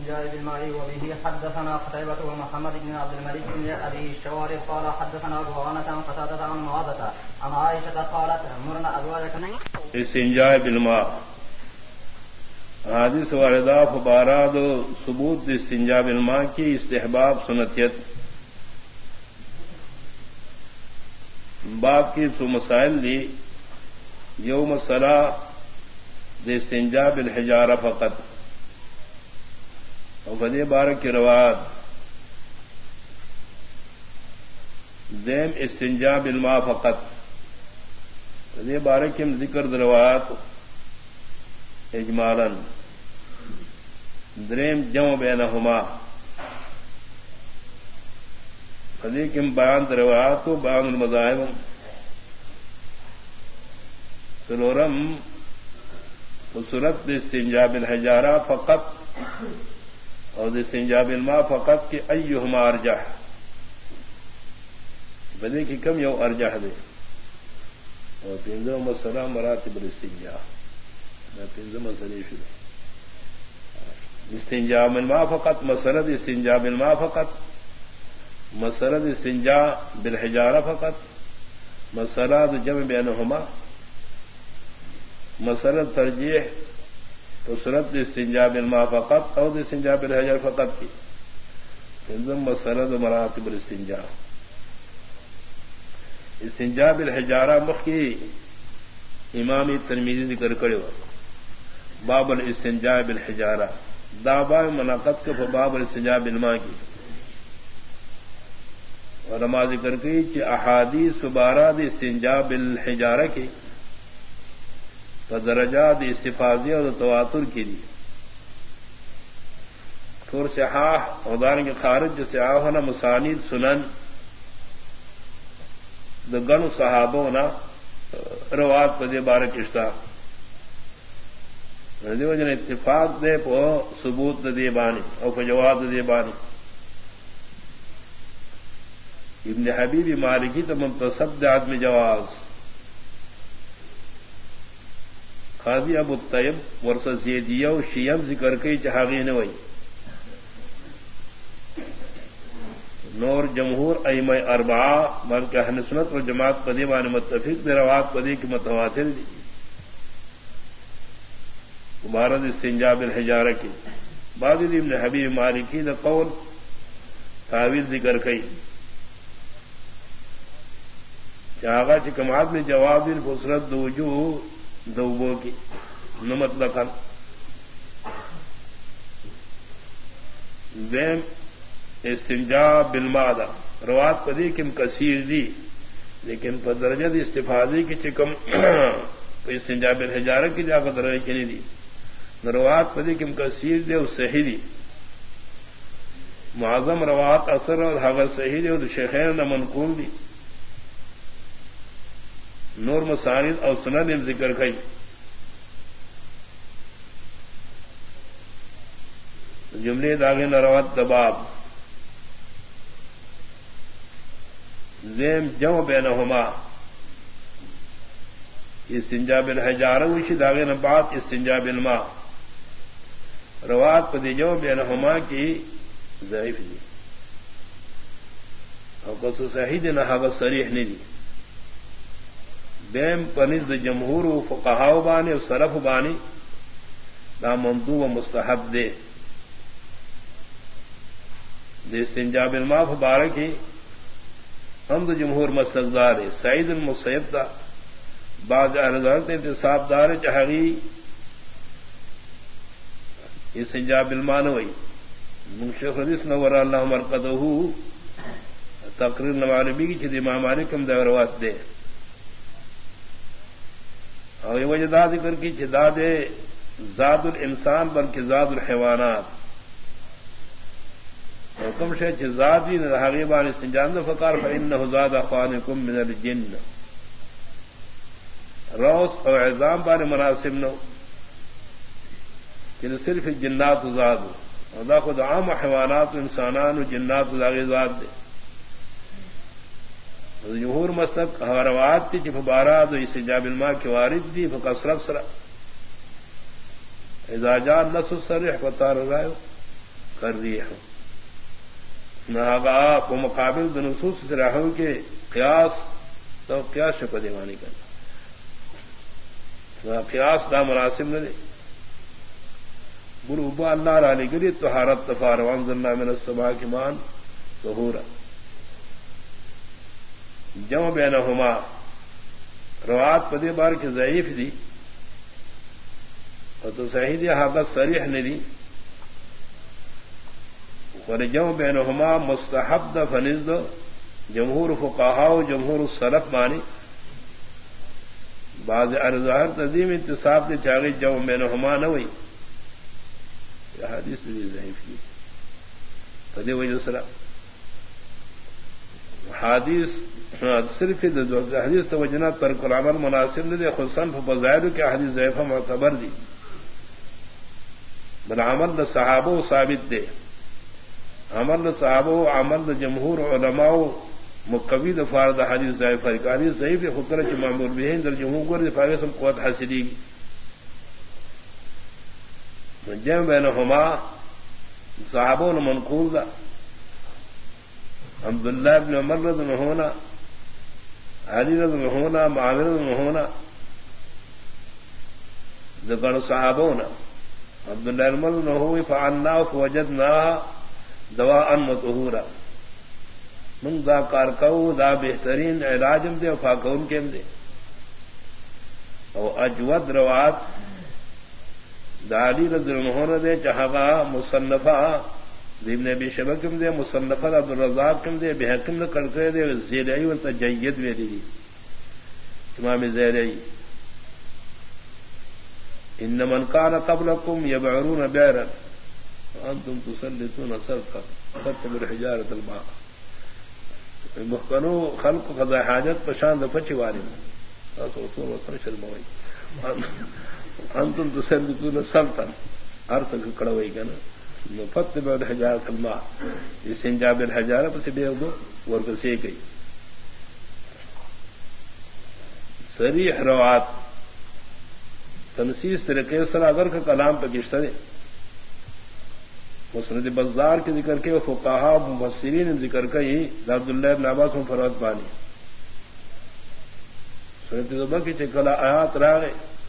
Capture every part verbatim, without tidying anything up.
الاستنجاء بالماء وبه حدثنا قتيبة ومحمد بن عبد الملك بن أبي الشوارب قال حدثنا أبو عوانة عن قتادة عن معاذة عن عائشة قالت مرنا أزواجكم استنجاء بالماء حدیث واردہ فباراد ثبوت استنجاء بالماء کی استحباب سنتیت باب کی سو مسائل لی یوم الصلاة استنجاء بالحجارہ فقط اور فدی بارک کی روایت دیم استنجاء بالماء فقط فدی بارک کی ذکر روایت اجمالا دریم جمع بینہما فدی کی بیان روایت و بیان المذاہب سلورم صورت استنجاء بالحجارہ فقط اور استنجاء بالماء فقط کی ایہما ارجح بدے کی کم یو ارجح دے اور تینزم مسئلہ مراتب الاستنجاء میں تینزم مسئلہ شروع استنجاء بالماء فقط مسئلہ استنجاء بالماء فقط مسئلہ استنجاء بالحجارہ فقط مسئلہ جمع بینہما مسئلہ ترجیح تو صورت استنجاء بالماء فقط اور استنجاء بالحجر فقط کی تنظم مسئلہ مراتب الاستنجاء استنجاء بالحجارہ مخی امام ترمذی ذکر کرے باب الاستنجاء بالحجارہ دابا مناقض کے باب الاستنجاء بالماء کی اور علماء ذکر کی کہ احادیث بارہ استنجاء بالحجارہ کی درجات استفاضی اور تواتر کی دی تھور صحاح اور دان کے خارج جو صحاح ہونا مسانید سنن دگن صحابوں نا روات پدے بارہ کشتا وجن اتفاق دے پو ثبوت دے بانی اور جواب دے بانی ابن حبیب مالکی تو منتصب آدمی جواز قاضی ابو الطیب ورثہ زیدیہ و شیعہ ذکر کئی چہاغی نوئی نور جمہور ائمہ اربعہ بلکہ اہل سنت و جماعت قدیم عن متفق دے روات قدیم کی متواتر دی مبارد استنجاء بالحجارہ کی بعض ابن حبیب مالکی دا قول تعویل ذکر کئی چاہاغا چکمات میں جواب دن فسرت دو وجوہ دوبو کی نمت لکھن دیم استنجاء بالماء دا روات پدی کم کثیر دی لیکن پر درجہ دی استفادی کی چکم استنجاء بالحجارہ کی جا کر درجہ کی نہیں دی روات پدی کم کثیر دی اور صحیح دی معظم روات اثر اور حغر صحیح دی اور شیخین نہ منقول دی نور مسانید اور سنن ذکر کئی جملے داغے نروات دباب زیم جمع بینہما استنجاء بالحجارہ وشی داغے نبات استنجاء بالماء روات پدی جمع بینہما کی ضعیف دی اور قصص صحیح دی نہ حق صریح نہیں دی دیم پنزد جمہور و فقہاء بانی و صرف بانی دا مندوب و مستحب دے دے استنجاء بالماء فبارکی ہم دو جمہور مستقدار ہے سعید المسیب دا بعض اہل ذات انتصاب دار چہگی استنجاء بالماء نوئی منشیخ حدیث نور اللہ مرقدہ تقریر نوالبی کی چھ امام مالک ہم دا روات دے اور یہ وجہ دا ذکر کی چداد زاد الانسان بلکہ زاد الحیوانات حکم شے چزادی حقیبان استنجان فقار فإنه زاد اخوانکم من الجن روس اور عظام بان مناسب نو کہ صرف جنات زاد اور دا خود عام حیوانات و انسانان و جنات زاغی زاد دے جمہور مسلک روایات تھی جب بارات و استنجاء بالماء کی وارد دی فکثرت سرا اذا جاء النص الصریح فطار رائے کر رہی ہے ناگا کو مقابل دنسوس سے رہو کے قیاس تو قیاس سے پدیوانی کرنا قیاس دا مناسب نہ دے گرو ابا اللہ علی گری طہارت تفار وانزلنا من السماء کی مان طہورا جمع بینہما روات پدے بار کی ضعیف دی اور تو صحیح دی حالت صریح نے دی اور جمع بینہما مستحب دا فنزد جمہور فقہا و جمہور السلف مانی بعض ارظاہر تزیم انتصاب دے چاگئی جمع بینہما نہ ہوئی یہ حدیث بھی ضعیف کی فدی وجہ سرا حدیث صرف حدیث توجنا ترک العمل مناسب نے دے خصوصاً فضائل کے حدیث ضعیفہ معتبر دی بل عمل دا صحابہ ثابت دے عمل دا صحابہ عمل دا جمہور علماء مقوی دفار دا حدیث ضعیفہ حدیث ضعیف خطرہ چی معمول بہین در جمہور دفاع سم قوت حاصلی گی جمع بینہما صحابوں نے منقول دا عبداللہ ابن عمر رضی اللہ عنہ علی رضی اللہ عنہ معاویہ رضی اللہ عنہ ذکر صحابوں نے عبداللہ ابن عمر رضی اللہ عنہ فعلنا فوجدنا دواء مطہورا من دا کارکو دا بہترین علاجم دے وفاقون کیم دے او اجود روات دالی رضی اللہ عنہ دے چہاگا مصنفہ ابن ابی شیبہ کم دے مصنفہ عبد الرزاق کم دے بحکم نے کرتے دے زیرئی و تجید ویلی دی امام زیرئی ان من کان قبلکم یبعرون بیرا انتم تسلطون سرقا فتب الحجارت الماء محکنو خلق قضاء حاجت پشاند پچی واری تاسو اصول وطن شرموئی انتم تسلطون سلطن ارث کڑوئی گنا فتب الحجارت الماء استنجا بالحجارہ پس بے دو ورکر سے گئی صریح روات تنسیس طریقے سر اگر کا کلام پہ گشتہ دے مسند بزدار کے ذکر کے فقہا مفسرین ذکر کا ہی عبداللہ ابن عباس فروت بانی سورۃ زبر کی چکلا آیات راغے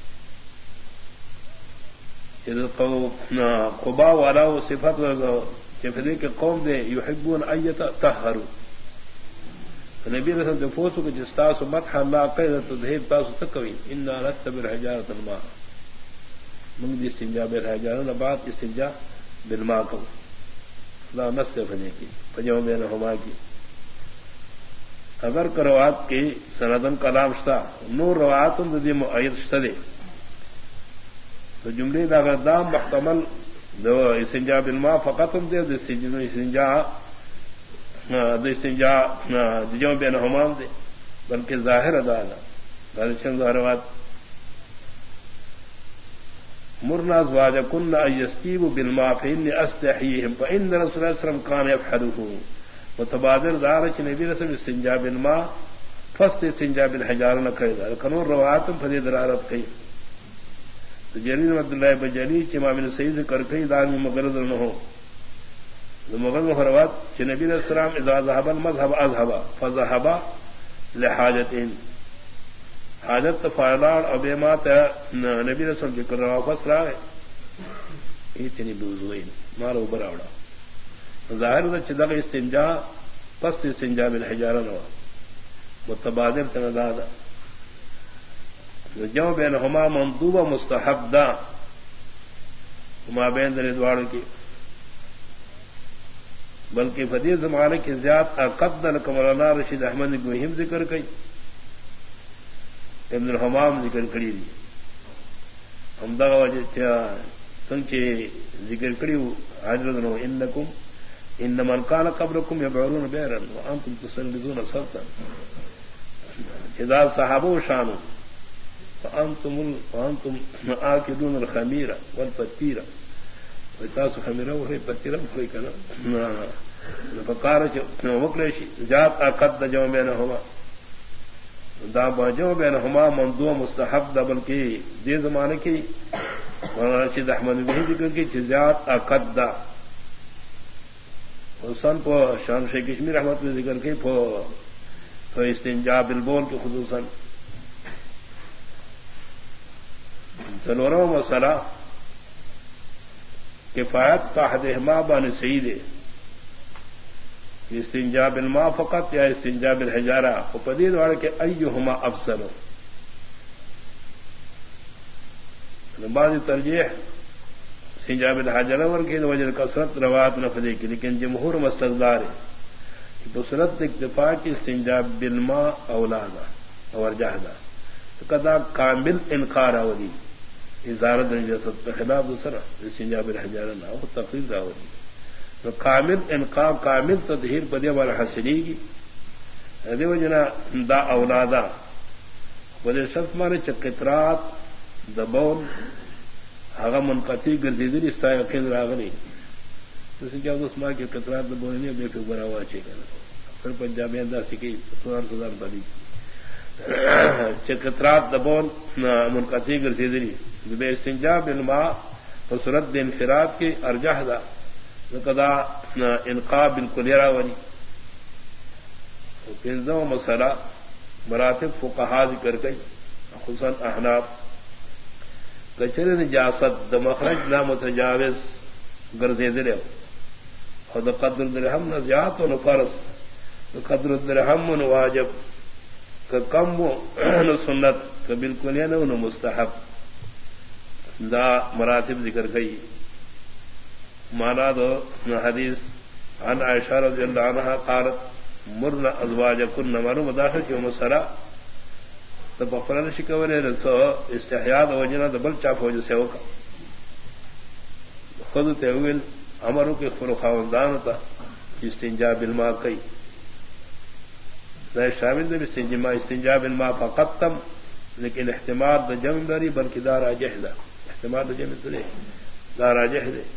قبا والا و صفت چفدے کے قوم دے یحبون ایت طہروا نبی رسول دے فوسو کے جستا سو مدح اللہ قید تذہیب تاسو تکوی انا نتبع الحجارۃ الماء من دی استنجا بالحجارہ نبات استنجا بالماء کو لا نسخ فنے کی فجو بینہما کی اگر کروات کی سندن کلام شتا نور رواتن دی مؤید شتا دے تو جملے دا غدام محتمل دو استنجا بالماء فقط دے دو استنجا دو استنجا جو بینہما دے بلکہ ظاہر ادا دا چند ظاہروات مرنا ازواجکن ان یستیبوا بالماء فإني استحییہم فإن رسول اللہ صلی اللہ علیہ وسلم کان یفعلہ متبادر دار چ نبی رسول استنجا بالماء فست استنجا بالحجارہ نہ کرے دا کنور روایت فدی درارت کئی جریر عبداللہ بجلی چ امام سعید ذکر کئی دان مغرض نہ ہو مغرض روایت چ نبی علیہ السلام اذا ذهب المذهب اذهب فذهب لحاجتين حاجت فعلان ابے مات نبی رسول ذکر روا فسرا ہے اتنی بوزوین مارو براوڑا ظاہر ہے چدغ استنجا پس استنجا بالحجارہ نو متبادر تنادا جو بینہما مندوب مستحب دا ما بین در دوار کی بلکہ فدی زمانے کی زیاد اقد لکمرانا رشید احمد گوہیم ذکر کئی ابن الحمام ذکر کری دی ہم دا وجہ سنچے ذکر کری حضرت نو انکم ان من کان قبلکم یبعرون بیرا وانتم تسلطون سلطا اذا صحابو شانو فانتم فانتم آکدون الخمیرہ والفتیرہ وتاسو خمیرہ وہی پتیرہ وہی کنا فقار وکلشی ذات اقد جو بینہما دا باجو بینہما منذو مستحب دا بلکہ دی زمانے کی رشید احمد بھی ذکر کی جزیات اقد دا حسن کو شان شیخ کشمیر احمد نے ذکر کی تو استنجا بالبول کے خصوصاً ضروروں مسئلہ کفایت کا حدما بان سعید استنجا بالماء فقط یا استنجا بالحجارہ پدید والے کے ایہما افضل ہو بعض ترجیح استنجا بالحجارہ ورکی وجہ کثرت روایت نفذی کی، لیکن جمہور مستقدار ہے کہ بصورت اکتفا کی استنجا بالماء اولادا اور جہدا تو کدا کامل انکار اولی ازارت نجاست خلاف دوسرا استنجا بالحجارہ نہ ہو تقریر راولی تو کامل انقا کامل تطہیر بدے والا حاصلی گی ادے وجنا دا اولادا بدے شخص مانے چکترات دبون آگا منقطی گردیدری استا یقین راغلی تو کیا اس ماں کے قطرات دبون نہیں بے فکر ہوا چاہیے پھر پنجابی انداز سیکھی سوار سزار بلی چکترات دبون منقطی گردیدری بے استنجا بالماء وصورت انفراد کی ارجح دا قدا انقا بالکل راولی پنزو مسئلہ مراتب فقہا ذکر گئی خصوصاً احناف کچر نجاست د مخرج لا متجاوز گردے دلے اور قدر الدرہم نہ زیات و فرض قدر الدرہم نہ واجب کا کم نہ سنت کا بالکل یا نہ مستحب دا مراتب ذکر گئی مانا دو حدیث عن عائشہ رضی اللہ عنہا قالت مرنا ازواجکن مرو مداخل کی مسئلہ تو بفرن شکونے رسو استحیاء وجنہ دبل چاپ ہو جسے ہوگا خود تیویل امرو کے خلقاوندان تا استنجا بالماء کئی نہ شامل دے استنجا استنجا بالماء فقط تم لیکن احتمال دا جمع داری بلکہ دا راجح دا احتمال دا جمع دے دا راجح دے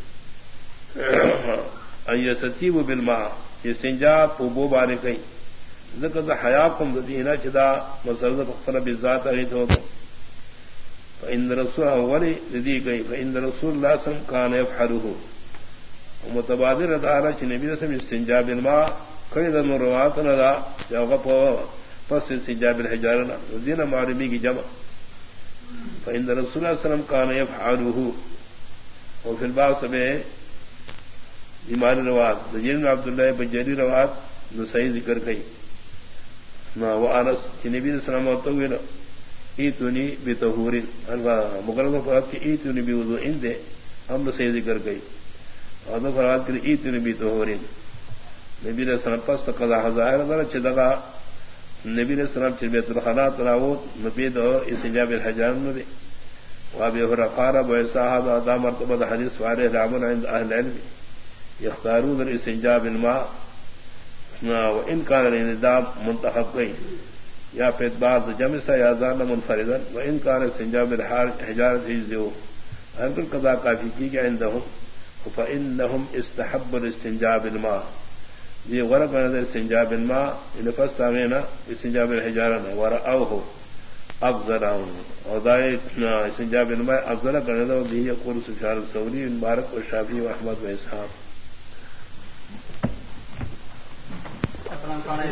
ان ستیب بالماء استنجا پوبو بانے کئی ذکر دا حیاکم دینا چدا مسرد فقصر بالذات اغیت ہو فإن رسول اولی لدی گئی فإن رسول اللہ صلی اللہ علیہ وسلم کان یفحلوہ ومتبادر ادارہ چی نبی رسم استنجا بالماء کئی دا نرواتنا دا جاوگا پس استنجا بالحجارنا دینا معلومی کی جمع فإن رسول اللہ صلی اللہ علیہ وسلم کان یفحلوہ وفی الباب سبے ایمان روات جن عبداللہ بجری روات نو صحیح ذکر کئی نا و انس کہ نبی صلی اللہ علیہ وسلم ایتونی بطہورن مقرر فرات کی ایتونی بوضوء دے ہم نے صحیح ذکر کئی اور دو فرات کی ایتونی بطہورن نبی صلی اللہ علیہ وسلم پس قضا ظاہر دار چدغا نبی صلی اللہ علیہ وسلم چ بیت الخلاء تراوت نبی دو استنجا بالحجار نو دے وابی هرقال ابو صاحب دا مرتبہ حدیث وارے رامن عند اہل العلم یختارون الاستنجا بالماء وان كان الانتداب منتخب گئی یا پہ بعض جمع سے یا زان منفردا وان كان الاستنجا بالحجارة يجزئ ہر کل قضا کافی کی کہ عندهم فانهم استحب الاستنجا بالماء یہ غرب نظر استنجا بالماء ان فاستغنا استنجا بالحجارة ورأوه افضل اور دائے استنجا بالماء افضل کرنے بھی یقول سفیان الثوری مبارک و شافعی و احمد و اسحاق